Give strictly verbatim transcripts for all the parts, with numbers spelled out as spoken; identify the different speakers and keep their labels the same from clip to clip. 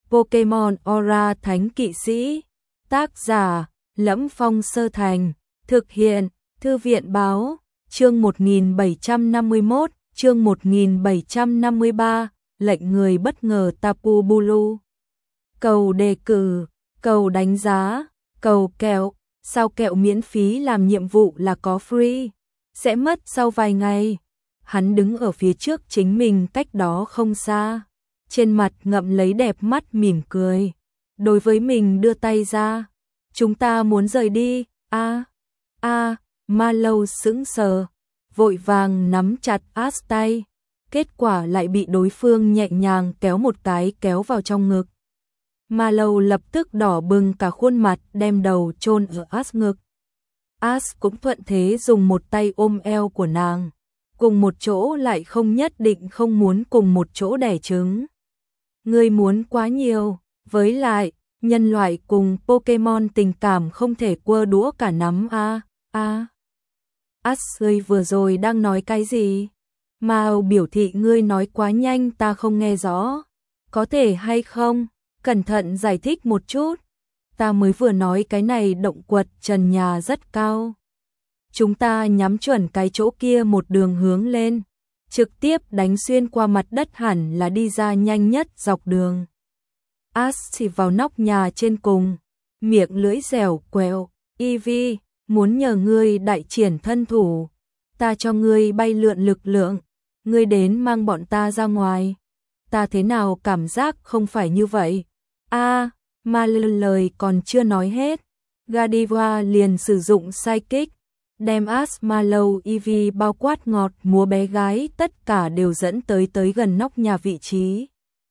Speaker 1: Pokemon Aura Thánh Kỵ Sĩ. Tác giả: Lẫm Phong Sơ Thành. Thực hiện: Thư viện báo. Chương một nghìn bảy trăm năm mươi mốt, chương một nghìn bảy trăm năm mươi ba, lệnh người bất ngờ Tapu Bulu. Cầu đề cử, cầu đánh giá, cầu kẹo, sao kẹo miễn phí làm nhiệm vụ là có free, sẽ mất sau vài ngày. Hắn đứng ở phía trước chính mình cách đó không xa, trên mặt ngậm lấy đẹp mắt mỉm cười. Đối với mình đưa tay ra, chúng ta muốn rời đi. A a Marlowe sững sờ, vội vàng nắm chặt Ash tay, kết quả lại bị đối phương nhẹ nhàng kéo một cái kéo vào trong ngực. Marlowe lập tức đỏ bừng cả khuôn mặt, đem đầu chôn ở Ash ngực. Ash cũng thuận thế dùng một tay ôm eo của nàng, cùng một chỗ lại không nhất định không muốn cùng một chỗ đẻ trứng. Ngươi muốn quá nhiều, với lại, nhân loại cùng Pokemon tình cảm không thể quơ đũa cả nắm a. A. Ash ơi, vừa rồi đang nói cái gì? Mao biểu thị ngươi nói quá nhanh ta không nghe rõ. Có thể hay không? Cẩn thận giải thích một chút. Ta mới vừa nói cái này động quật trần nhà rất cao. Chúng ta nhắm chuẩn cái chỗ kia một đường hướng lên, trực tiếp đánh xuyên qua mặt đất hẳn là đi ra nhanh nhất dọc đường. Ash chỉ vào nóc nhà trên cùng, miệng lưỡi dẻo quẹo. Eevee, muốn nhờ ngươi đại triển thân thủ, ta cho ngươi bay lượn lực lượng, ngươi đến mang bọn ta ra ngoài. Ta thế nào cảm giác không phải như vậy? A, à, mà lời còn chưa nói hết, Godiva liền sử dụng Psychic, đem Ash, Marlowe, Eevee bao quát ngọt múa bé gái tất cả đều dẫn tới tới gần nóc nhà vị trí.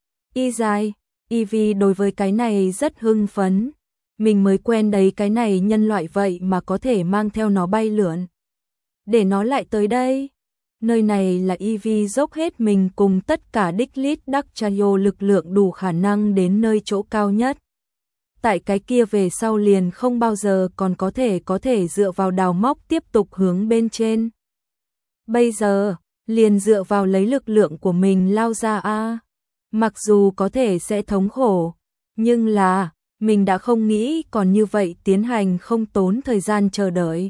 Speaker 1: Y dài, Eevee đối với cái này rất hưng phấn. Mình mới quen đấy, cái này nhân loại vậy mà có thể mang theo nó bay lượn. Để nó lại tới đây. Nơi này là Eevee dốc hết mình cùng tất cả đích lít đắc chayo lực lượng đủ khả năng đến nơi chỗ cao nhất. Tại cái kia về sau liền không bao giờ còn có thể có thể dựa vào đào móc tiếp tục hướng bên trên. Bây giờ, liền dựa vào lấy lực lượng của mình lao ra a. Mặc dù có thể sẽ thống khổ, nhưng là mình đã không nghĩ còn như vậy tiến hành không tốn thời gian chờ đợi.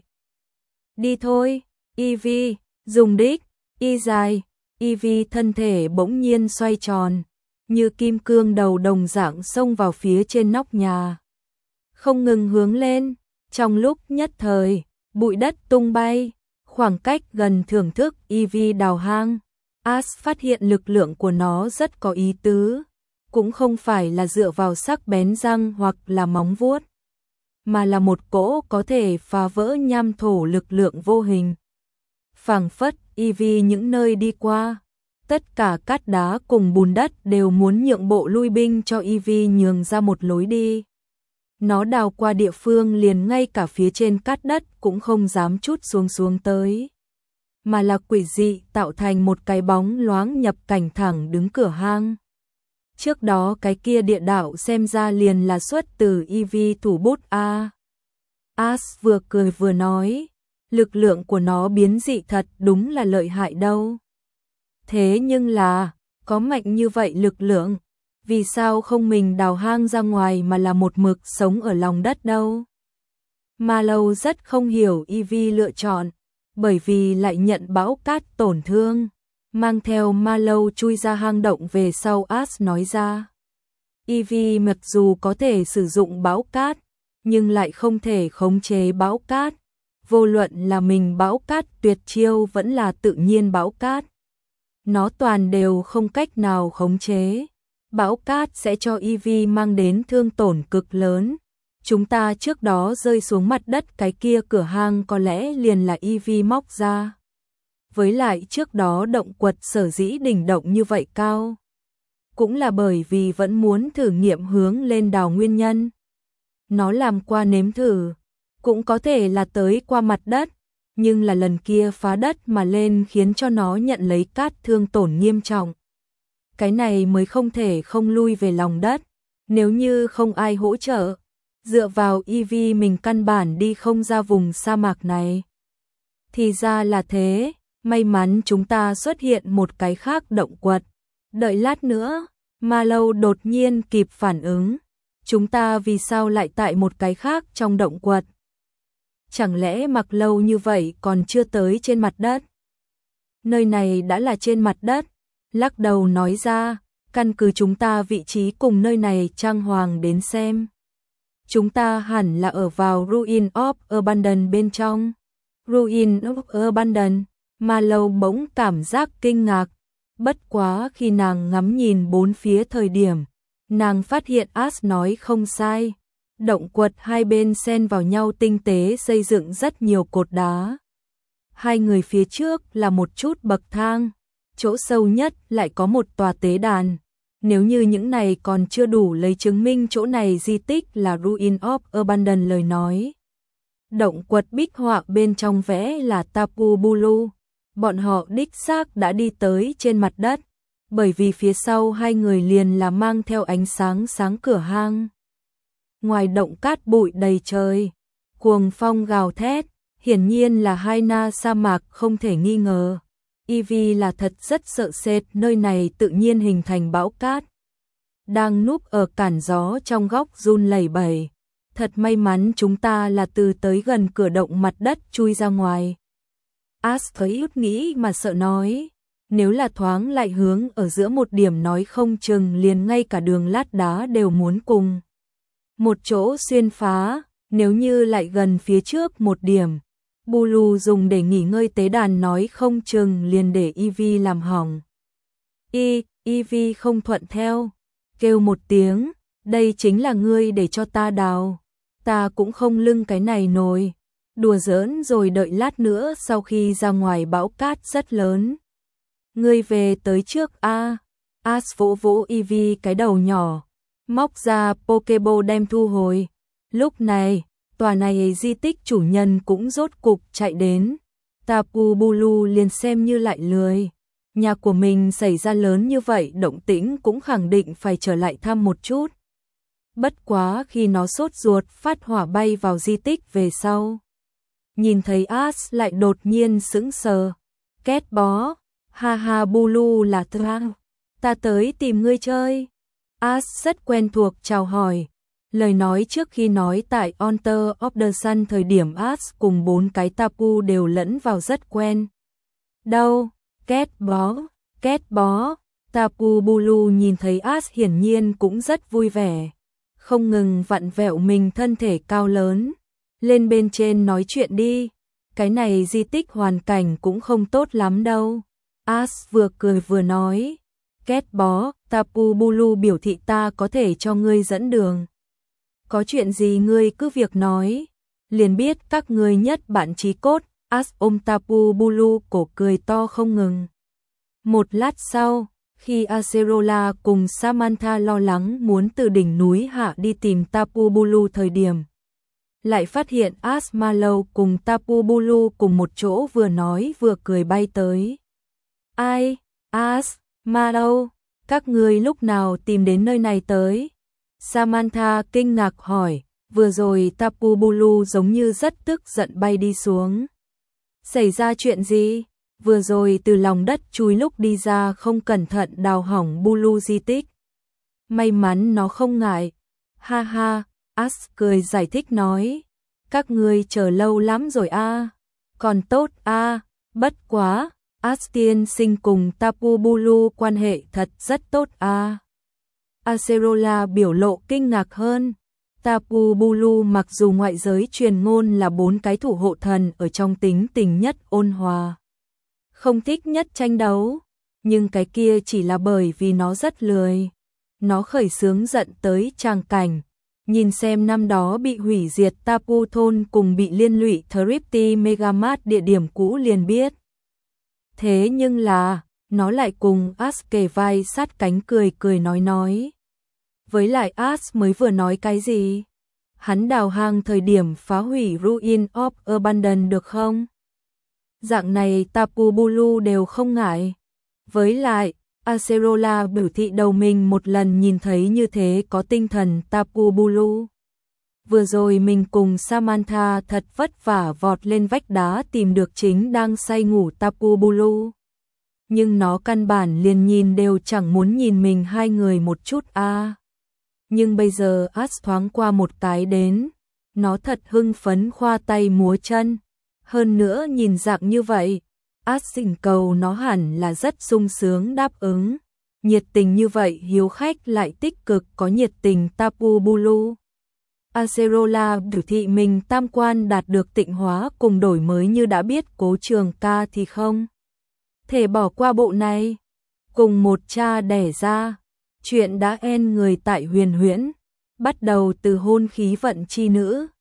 Speaker 1: Đi thôi, Eevee, dùng đích, y dài, Eevee thân thể bỗng nhiên xoay tròn, như kim cương đầu đồng dạng xông vào phía trên nóc nhà. Không ngừng hướng lên, trong lúc nhất thời, bụi đất tung bay, khoảng cách gần thưởng thức Eevee đào hang. Ash phát hiện lực lượng của nó rất có ý tứ, cũng không phải là dựa vào sắc bén răng hoặc là móng vuốt, mà là một cỗ có thể phá vỡ nham thổ lực lượng vô hình. Phảng phất Eevee những nơi đi qua, tất cả cát đá cùng bùn đất đều muốn nhượng bộ lui binh cho Eevee nhường ra một lối đi. Nó đào qua địa phương liền ngay cả phía trên cát đất cũng không dám chút xuống xuống tới, mà là quỷ dị tạo thành một cái bóng loáng nhập cảnh thẳng đứng cửa hang. Trước đó cái kia địa đạo xem ra liền là xuất từ Eevee thủ bút a. Ash vừa cười vừa nói, lực lượng của nó biến dị thật đúng là lợi hại đâu. Thế nhưng là, có mạnh như vậy lực lượng, vì sao không mình đào hang ra ngoài mà là một mực sống ở lòng đất đâu? Marlowe rất không hiểu Eevee lựa chọn, bởi vì lại nhận bão cát tổn thương. Mang theo Marlowe chui ra hang động về sau, Ash nói ra. Eevee mặc dù có thể sử dụng bão cát, nhưng lại không thể khống chế bão cát. Vô luận là mình bão cát tuyệt chiêu vẫn là tự nhiên bão cát, nó toàn đều không cách nào khống chế. Bão cát sẽ cho Eevee mang đến thương tổn cực lớn. Chúng ta trước đó rơi xuống mặt đất cái kia cửa hang có lẽ liền là Eevee móc ra. Với lại trước đó động quật sở dĩ đỉnh động như vậy cao, cũng là bởi vì vẫn muốn thử nghiệm hướng lên đào nguyên nhân. Nó làm qua nếm thử, cũng có thể là tới qua mặt đất, nhưng là lần kia phá đất mà lên khiến cho nó nhận lấy cát thương tổn nghiêm trọng. Cái này mới không thể không lui về lòng đất, nếu như không ai hỗ trợ, dựa vào Eevee mình căn bản đi không ra vùng sa mạc này. Thì ra là thế. May mắn chúng ta xuất hiện một cái khác động quật. Đợi lát nữa, Ma Lâu đột nhiên kịp phản ứng. Chúng ta vì sao lại tại một cái khác trong động quật? Chẳng lẽ mặc lâu như vậy còn chưa tới trên mặt đất? Nơi này đã là trên mặt đất. Lắc đầu nói ra, căn cứ chúng ta vị trí cùng nơi này trang hoàng đến xem. Chúng ta hẳn là ở vào Ruin of Abandon bên trong. Ruin of Abandon, Ma Lâu bỗng cảm giác kinh ngạc. Bất quá khi nàng ngắm nhìn bốn phía thời điểm, nàng phát hiện As nói không sai. Động quật hai bên xen vào nhau tinh tế xây dựng rất nhiều cột đá. Hai người phía trước là một chút bậc thang, chỗ sâu nhất lại có một tòa tế đàn. Nếu như những này còn chưa đủ lấy chứng minh chỗ này di tích là Ruin of Abandon lời nói. Động quật bích họa bên trong vẽ là Tapu Bulu. Bọn họ đích xác đã đi tới trên mặt đất, bởi vì phía sau hai người liền là mang theo ánh sáng sáng cửa hang. Ngoài động cát bụi đầy trời, cuồng phong gào thét, hiển nhiên là hai na sa mạc không thể nghi ngờ. Ivy là thật rất sợ sệt, nơi này tự nhiên hình thành bão cát. Đang núp ở cản gió trong góc run lẩy bẩy. Thật may mắn chúng ta là từ tới gần cửa động mặt đất chui ra ngoài. As thấy ít nghĩ mà sợ nói. Nếu là thoáng lại hướng ở giữa một điểm nói không chừng liền ngay cả đường lát đá đều muốn cùng. Một chỗ xuyên phá, nếu như lại gần phía trước một điểm. Bulu dùng để nghỉ ngơi tế đàn nói không chừng liền để Ivy làm hỏng. Y, Ivy không thuận theo, kêu một tiếng, đây chính là ngươi để cho ta đào. Ta cũng không lưng cái này nổi. Đùa giỡn rồi đợi lát nữa sau khi ra ngoài bão cát rất lớn. Ngươi về tới trước a. As vỗ vỗ Ivy cái đầu nhỏ, móc ra Pokeball đem thu hồi. Lúc này, tòa này di tích chủ nhân cũng rốt cục chạy đến. Tapu Bulu liền xem như lại lười. Nhà của mình xảy ra lớn như vậy động tĩnh cũng khẳng định phải trở lại thăm một chút. Bất quá khi nó sốt ruột phát hỏa bay vào di tích về sau. Nhìn thấy As lại đột nhiên sững sờ. Két bó, ha ha Bulu là Trang, ta tới tìm ngươi chơi. As rất quen thuộc chào hỏi. Lời nói trước khi nói tại Altar of the Sun thời điểm As cùng bốn cái Tapu đều lẫn vào rất quen. Đâu, két bó, két bó, Tapu Bulu nhìn thấy As hiển nhiên cũng rất vui vẻ. Không ngừng vặn vẹo mình thân thể cao lớn. Lên bên trên nói chuyện đi, cái này di tích hoàn cảnh cũng không tốt lắm đâu. As vừa cười vừa nói, két bó, Tapu Bulu biểu thị ta có thể cho ngươi dẫn đường. Có chuyện gì ngươi cứ việc nói, liền biết các ngươi nhất bạn chí cốt. As ôm Tapu Bulu cổ cười to không ngừng. Một lát sau, khi Acerola cùng Samantha lo lắng muốn từ đỉnh núi hạ đi tìm Tapu Bulu thời điểm, lại phát hiện As Ma Lâu cùng Tapu Bulu cùng một chỗ vừa nói vừa cười bay tới. Ai? As, Ma Lâu, các ngươi lúc nào tìm đến nơi này tới? Samantha kinh ngạc hỏi, vừa rồi Tapu Bulu giống như rất tức giận bay đi xuống. Xảy ra chuyện gì? Vừa rồi từ lòng đất chui lúc đi ra không cẩn thận đào hỏng Bulu di tích. May mắn nó không ngại. Ha ha, As cười giải thích nói. Các ngươi chờ lâu lắm rồi a. À. Còn tốt a, à. Bất quá, As tiên sinh cùng Tapu Bulu quan hệ thật rất tốt a. À. Acerola biểu lộ kinh ngạc hơn. Tapu Bulu mặc dù ngoại giới truyền ngôn là bốn cái thủ hộ thần ở trong tính tình nhất ôn hòa, không thích nhất tranh đấu, nhưng cái kia chỉ là bởi vì nó rất lười. Nó khởi xướng giận tới tràng cảnh, nhìn xem năm đó bị hủy diệt Tapu thôn cùng bị liên lụy Thrifty Megamart địa điểm cũ liền biết. Thế nhưng là, nó lại cùng As kề vai sát cánh cười cười nói nói. Với lại As mới vừa nói cái gì? Hắn đào hang thời điểm phá hủy Ruin of Abandon được không? Dạng này Tapu Bulu đều không ngại. Với lại, Acerola biểu thị đầu mình một lần nhìn thấy như thế có tinh thần Tapu Bulu. Vừa rồi mình cùng Samantha thật vất vả vọt lên vách đá tìm được chính đang say ngủ Tapu Bulu. Nhưng nó căn bản liền nhìn đều chẳng muốn nhìn mình hai người một chút a. À. Nhưng bây giờ As thoáng qua một tái đến, nó thật hưng phấn khoa tay múa chân. Hơn nữa nhìn dạng như vậy, As thỉnh cầu nó hẳn là rất sung sướng đáp ứng. Nhiệt tình như vậy hiếu khách lại tích cực có nhiệt tình Tapu Bulu. Acerola biểu thị mình tam quan đạt được tịnh hóa cùng đổi mới như đã biết Cố Trường Ca thì không thể bỏ qua bộ này. Cùng một cha đẻ ra, chuyện đã en người tại Huyền Huyễn, bắt đầu từ hôn khí vận chi nữ,